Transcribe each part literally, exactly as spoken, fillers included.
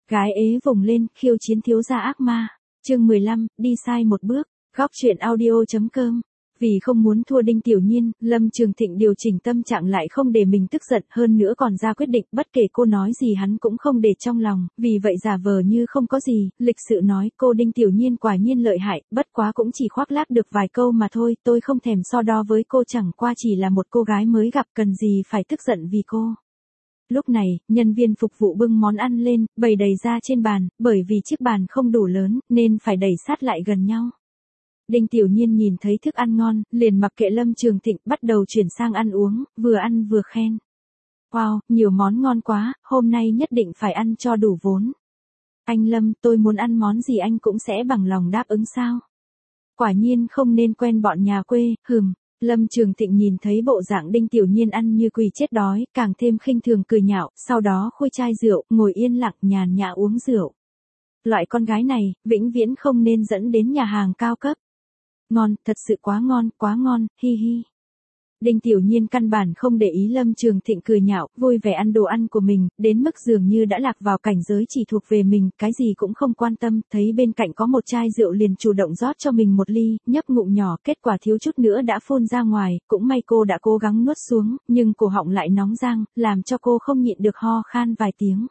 Gái ế vùng lên, khiêu chiến thiếu gia ác ma. Chương mười lăm, đi sai một bước. Góc truyện audio chấm com. Vì không muốn thua Đinh Tiểu Nhiên, Lâm Trường Thịnh điều chỉnh tâm trạng lại không để mình tức giận, hơn nữa còn ra quyết định, bất kể cô nói gì hắn cũng không để trong lòng, vì vậy giả vờ như không có gì, lịch sự nói, cô Đinh Tiểu Nhiên quả nhiên lợi hại, bất quá cũng chỉ khoác lác được vài câu mà thôi, tôi không thèm so đo với cô, chẳng qua chỉ là một cô gái mới gặp, cần gì phải tức giận vì cô. Lúc này, nhân viên phục vụ bưng món ăn lên, bày đầy ra trên bàn, bởi vì chiếc bàn không đủ lớn, nên phải đẩy sát lại gần nhau. Đinh Tiểu Nhiên nhìn thấy thức ăn ngon, liền mặc kệ Lâm Trường Thịnh, bắt đầu chuyển sang ăn uống, vừa ăn vừa khen. Wow, nhiều món ngon quá, hôm nay nhất định phải ăn cho đủ vốn. Anh Lâm, tôi muốn ăn món gì anh cũng sẽ bằng lòng đáp ứng sao? Quả nhiên không nên quen bọn nhà quê, hừm. Lâm Trường Thịnh nhìn thấy bộ dạng Đinh Tiểu Nhiên ăn như quỷ chết đói, càng thêm khinh thường cười nhạo, sau đó khui chai rượu, ngồi yên lặng nhàn nhã uống rượu. Loại con gái này, vĩnh viễn không nên dẫn đến nhà hàng cao cấp. Ngon, thật sự quá ngon, quá ngon, hi hi. Đinh Tiểu Nhiên căn bản không để ý Lâm Trường Thịnh cười nhạo, vui vẻ ăn đồ ăn của mình, đến mức dường như đã lạc vào cảnh giới chỉ thuộc về mình, cái gì cũng không quan tâm, thấy bên cạnh có một chai rượu liền chủ động rót cho mình một ly, nhấp ngụm nhỏ, kết quả thiếu chút nữa đã phun ra ngoài, cũng may cô đã cố gắng nuốt xuống, nhưng cổ họng lại nóng rang, làm cho cô không nhịn được ho khan vài tiếng.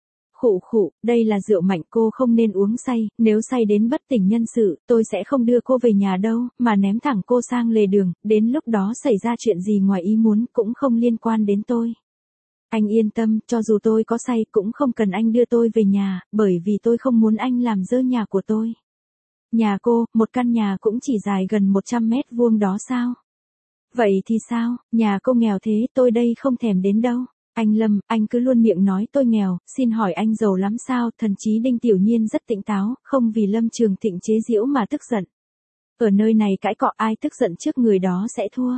Khụ khụ, đây là rượu mạnh, cô không nên uống say, nếu say đến bất tỉnh nhân sự, tôi sẽ không đưa cô về nhà đâu, mà ném thẳng cô sang lề đường, đến lúc đó xảy ra chuyện gì ngoài ý muốn cũng không liên quan đến tôi. Anh yên tâm, cho dù tôi có say cũng không cần anh đưa tôi về nhà, bởi vì tôi không muốn anh làm dơ nhà của tôi. Nhà cô, một căn nhà cũng chỉ dài gần một trăm mét vuông đó sao? Vậy thì sao, nhà cô nghèo thế, tôi đây không thèm đến đâu. Anh Lâm, anh cứ luôn miệng nói tôi nghèo, xin hỏi anh giàu lắm sao? Thần chí Đinh Tiểu Nhiên rất tỉnh táo, không vì Lâm Trường Thịnh chế giễu mà tức giận. Ở nơi này cãi cọ, ai tức giận trước người đó sẽ thua.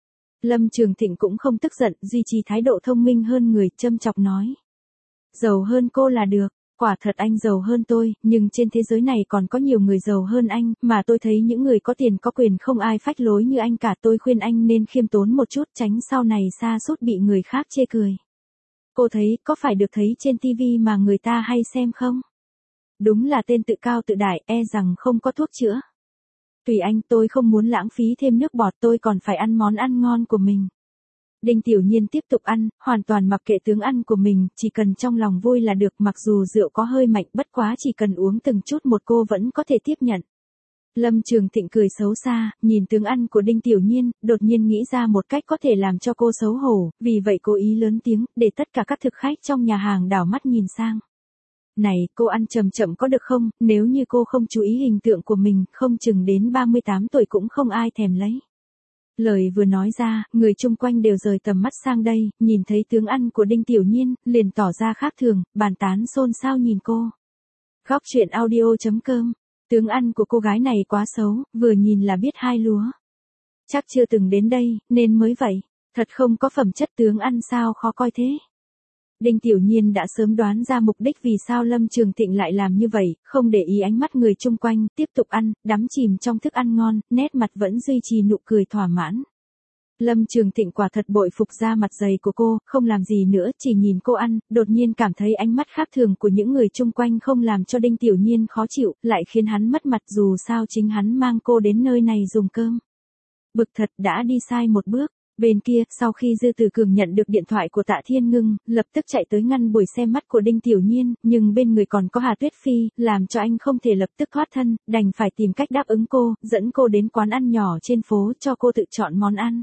Lâm Trường Thịnh cũng không tức giận, duy trì thái độ thông minh hơn người, châm chọc nói. Giàu hơn cô là được, quả thật anh giàu hơn tôi, nhưng trên thế giới này còn có nhiều người giàu hơn anh, mà tôi thấy những người có tiền có quyền không ai phách lối như anh cả, tôi khuyên anh nên khiêm tốn một chút, tránh sau này sa sút bị người khác chê cười. Cô thấy, có phải được thấy trên tivi mà người ta hay xem không? Đúng là tên tự cao tự đại, e rằng không có thuốc chữa. Tùy anh, tôi không muốn lãng phí thêm nước bọt, tôi còn phải ăn món ăn ngon của mình. Đinh Tiểu Nhiên tiếp tục ăn, hoàn toàn mặc kệ tướng ăn của mình, chỉ cần trong lòng vui là được, mặc dù rượu có hơi mạnh, bất quá chỉ cần uống từng chút một cô vẫn có thể tiếp nhận. Lâm Trường Thịnh cười xấu xa, nhìn tướng ăn của Đinh Tiểu Nhiên, đột nhiên nghĩ ra một cách có thể làm cho cô xấu hổ, vì vậy cố ý lớn tiếng, để tất cả các thực khách trong nhà hàng đảo mắt nhìn sang. Này, cô ăn chậm chậm có được không, nếu như cô không chú ý hình tượng của mình, không chừng đến ba mươi tám tuổi cũng không ai thèm lấy. Lời vừa nói ra, người chung quanh đều rời tầm mắt sang đây, nhìn thấy tướng ăn của Đinh Tiểu Nhiên, liền tỏ ra khác thường, bàn tán xôn xao nhìn cô. Góc truyện audio chấm com. Tướng ăn của cô gái này quá xấu, vừa nhìn là biết hai lúa. Chắc chưa từng đến đây, nên mới vậy. Thật không có phẩm chất, tướng ăn sao khó coi thế. Đinh Tiểu Nhiên đã sớm đoán ra mục đích vì sao Lâm Trường Thịnh lại làm như vậy, không để ý ánh mắt người chung quanh, tiếp tục ăn, đắm chìm trong thức ăn ngon, nét mặt vẫn duy trì nụ cười thỏa mãn. Lâm Trường Thịnh quả thật bội phục da mặt dày của cô, không làm gì nữa, chỉ nhìn cô ăn, đột nhiên cảm thấy ánh mắt khác thường của những người chung quanh không làm cho Đinh Tiểu Nhiên khó chịu, lại khiến hắn mất mặt, dù sao chính hắn mang cô đến nơi này dùng cơm. Bực thật, đã đi sai một bước. Bên kia, sau khi Dư Tử Cường nhận được điện thoại của Tạ Thiên Ngưng, lập tức chạy tới ngăn buổi xem mắt của Đinh Tiểu Nhiên, nhưng bên người còn có Hà Tuyết Phi, làm cho anh không thể lập tức thoát thân, đành phải tìm cách đáp ứng cô, dẫn cô đến quán ăn nhỏ trên phố cho cô tự chọn món ăn.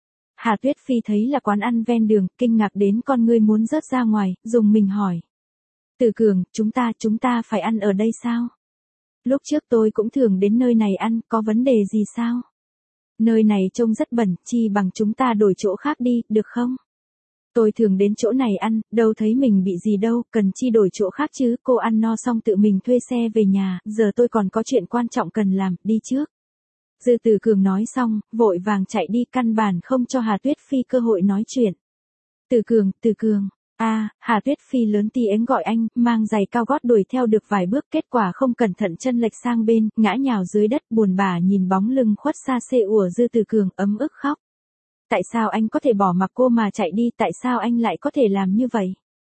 Hà Tuyết Phi thấy là quán ăn ven đường, kinh ngạc đến con ngươi muốn rớt ra ngoài, dùng mình hỏi. Tử Cường, chúng ta, chúng ta phải ăn ở đây sao? Lúc trước tôi cũng thường đến nơi này ăn, có vấn đề gì sao? Nơi này trông rất bẩn, chi bằng chúng ta đổi chỗ khác đi, được không? Tôi thường đến chỗ này ăn, đâu thấy mình bị gì đâu, cần chi đổi chỗ khác chứ, cô ăn no xong tự mình thuê xe về nhà, giờ tôi còn có chuyện quan trọng cần làm, đi trước. Dư Tử Cường nói xong, vội vàng chạy đi, căn bản không cho Hà Tuyết Phi cơ hội nói chuyện. Tử Cường, Tử Cường. A, à, Hà Tuyết Phi lớn tiếng gọi anh, mang giày cao gót đuổi theo được vài bước, kết quả không cẩn thận chân lệch sang bên, ngã nhào dưới đất, buồn bã nhìn bóng lưng khuất xa xê của Dư Tử Cường, ấm ức khóc. Tại sao anh có thể bỏ mặc cô mà chạy đi, tại sao anh lại có thể làm như vậy?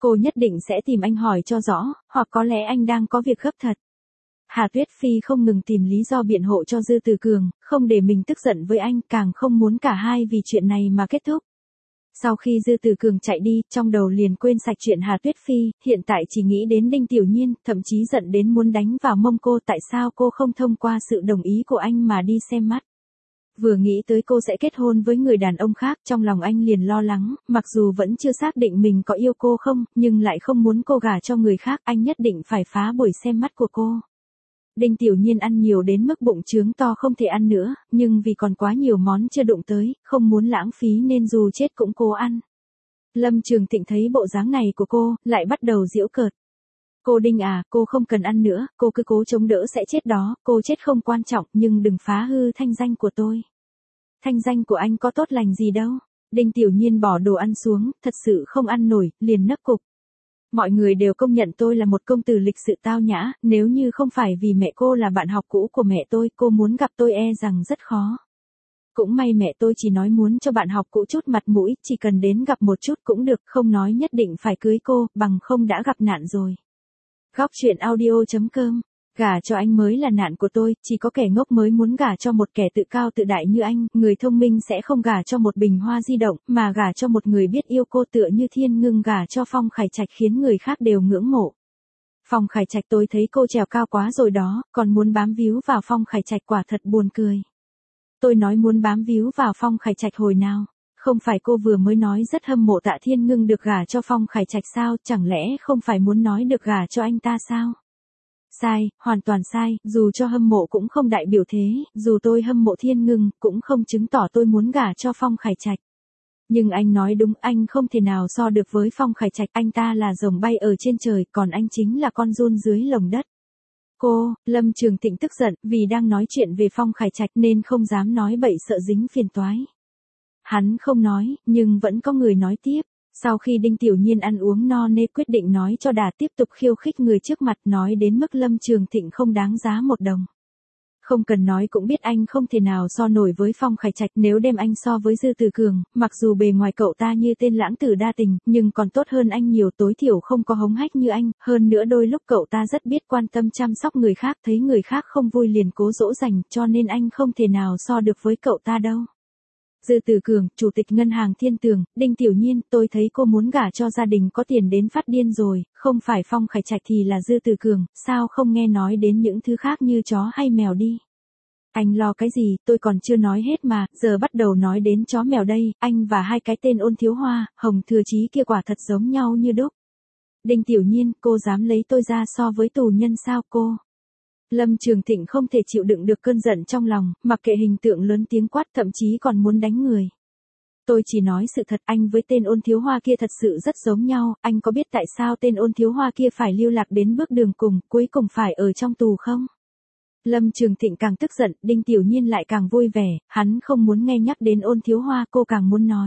Cô nhất định sẽ tìm anh hỏi cho rõ, hoặc có lẽ anh đang có việc gấp thật. Hà Tuyết Phi không ngừng tìm lý do biện hộ cho Dư Tử Cường, không để mình tức giận với anh, càng không muốn cả hai vì chuyện này mà kết thúc. Sau khi Dư Tử Cường chạy đi, trong đầu liền quên sạch chuyện Hà Tuyết Phi, hiện tại chỉ nghĩ đến Đinh Tiểu Nhiên, thậm chí giận đến muốn đánh vào mông cô, tại sao cô không thông qua sự đồng ý của anh mà đi xem mắt. Vừa nghĩ tới cô sẽ kết hôn với người đàn ông khác, trong lòng anh liền lo lắng, mặc dù vẫn chưa xác định mình có yêu cô không, nhưng lại không muốn cô gả cho người khác, anh nhất định phải phá buổi xem mắt của cô. Đinh Tiểu Nhiên ăn nhiều đến mức bụng trướng to không thể ăn nữa, nhưng vì còn quá nhiều món chưa đụng tới, không muốn lãng phí nên dù chết cũng cố ăn. Lâm Trường Thịnh thấy bộ dáng này của cô, lại bắt đầu giễu cợt. Cô Đinh à, cô không cần ăn nữa, cô cứ cố chống đỡ sẽ chết đó, cô chết không quan trọng, nhưng đừng phá hư thanh danh của tôi. Thanh danh của anh có tốt lành gì đâu. Đinh Tiểu Nhiên bỏ đồ ăn xuống, thật sự không ăn nổi, liền nấc cục. Mọi người đều công nhận tôi là một công tử lịch sự tao nhã, nếu như không phải vì mẹ cô là bạn học cũ của mẹ tôi, cô muốn gặp tôi e rằng rất khó. Cũng may mẹ tôi chỉ nói muốn cho bạn học cũ chút mặt mũi, chỉ cần đến gặp một chút cũng được, không nói nhất định phải cưới cô, bằng không đã gặp nạn rồi. Góc truyện audio chấm com. Gả cho anh mới là nạn của tôi, chỉ có kẻ ngốc mới muốn gả cho một kẻ tự cao tự đại như anh, người thông minh sẽ không gả cho một bình hoa di động, mà gả cho một người biết yêu cô tựa như Thiên Ngưng gả cho Phong Khải Trạch khiến người khác đều ngưỡng mộ. Phong Khải Trạch tôi thấy cô trèo cao quá rồi đó, còn muốn bám víu vào Phong Khải Trạch quả thật buồn cười. Tôi nói muốn bám víu vào Phong Khải Trạch hồi nào? Không phải cô vừa mới nói rất hâm mộ Tạ Thiên Ngưng được gả cho Phong Khải Trạch sao, chẳng lẽ không phải muốn nói được gả cho anh ta sao? Sai, hoàn toàn sai, dù cho hâm mộ cũng không đại biểu thế, dù tôi hâm mộ Thiên Ngưng, cũng không chứng tỏ tôi muốn gả cho Phong Khải Trạch. Nhưng anh nói đúng, anh không thể nào so được với Phong Khải Trạch, anh ta là rồng bay ở trên trời, còn anh chính là con giun dưới lồng đất. Cô, Lâm Trường Thịnh tức giận, vì đang nói chuyện về Phong Khải Trạch nên không dám nói bậy sợ dính phiền toái. Hắn không nói, nhưng vẫn có người nói tiếp. Sau khi Đinh Tiểu Nhiên ăn uống no nê quyết định nói cho đà tiếp tục khiêu khích người trước mặt, nói đến mức Lâm Trường Thịnh không đáng giá một đồng. Không cần nói cũng biết anh không thể nào so nổi với Phong Khải Trạch, nếu đem anh so với Dư Tử Cường, mặc dù bề ngoài cậu ta như tên lãng tử đa tình, nhưng còn tốt hơn anh nhiều, tối thiểu không có hống hách như anh, hơn nữa đôi lúc cậu ta rất biết quan tâm chăm sóc người khác, thấy người khác không vui liền cố dỗ dành, cho nên anh không thể nào so được với cậu ta đâu. Dư Tử Cường, Chủ tịch Ngân hàng Thiên Tường, Đinh Tiểu Nhiên, tôi thấy cô muốn gả cho gia đình có tiền đến phát điên rồi, không phải Phong Khải Trạch thì là Dư Tử Cường, sao không nghe nói đến những thứ khác như chó hay mèo đi. Anh lo cái gì, tôi còn chưa nói hết mà, giờ bắt đầu nói đến chó mèo đây, anh và hai cái tên Ôn Thiếu Hoa, Hồng Thừa Chí kia quả thật giống nhau như đúc. Đinh Tiểu Nhiên, cô dám lấy tôi ra so với tù nhân sao cô? Lâm Trường Thịnh không thể chịu đựng được cơn giận trong lòng, mặc kệ hình tượng lớn tiếng quát, thậm chí còn muốn đánh người. Tôi chỉ nói sự thật, anh với tên Ôn Thiếu Hoa kia thật sự rất giống nhau, anh có biết tại sao tên Ôn Thiếu Hoa kia phải lưu lạc đến bước đường cùng, cuối cùng phải ở trong tù không? Lâm Trường Thịnh càng tức giận, Đinh Tiểu Nhiên lại càng vui vẻ, hắn không muốn nghe nhắc đến Ôn Thiếu Hoa, cô càng muốn nói.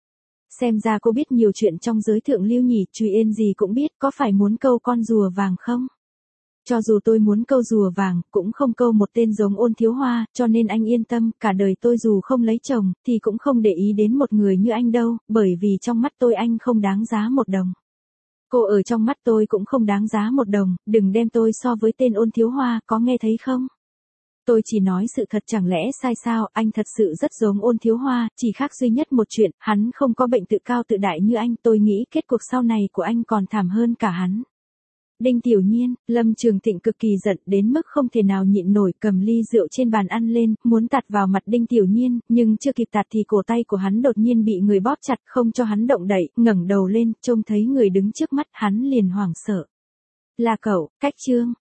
Xem ra cô biết nhiều chuyện trong giới thượng lưu nhỉ, Trùy Yên gì cũng biết, có phải muốn câu con rùa vàng không? Cho dù tôi muốn câu rùa vàng, cũng không câu một tên giống Ôn Thiếu Hoa, cho nên anh yên tâm, cả đời tôi dù không lấy chồng, thì cũng không để ý đến một người như anh đâu, bởi vì trong mắt tôi anh không đáng giá một đồng. Cô ở trong mắt tôi cũng không đáng giá một đồng, đừng đem tôi so với tên Ôn Thiếu Hoa, có nghe thấy không? Tôi chỉ nói sự thật, chẳng lẽ sai sao, anh thật sự rất giống Ôn Thiếu Hoa, chỉ khác duy nhất một chuyện, hắn không có bệnh tự cao tự đại như anh, tôi nghĩ kết cuộc sau này của anh còn thảm hơn cả hắn. Đinh Tiểu Nhiên, Lâm Trường Thịnh cực kỳ giận đến mức không thể nào nhịn nổi, cầm ly rượu trên bàn ăn lên, muốn tạt vào mặt Đinh Tiểu Nhiên, nhưng chưa kịp tạt thì cổ tay của hắn đột nhiên bị người bóp chặt, không cho hắn động đậy, ngẩng đầu lên, trông thấy người đứng trước mắt, hắn liền hoảng sợ. Là cậu, Cách Trương.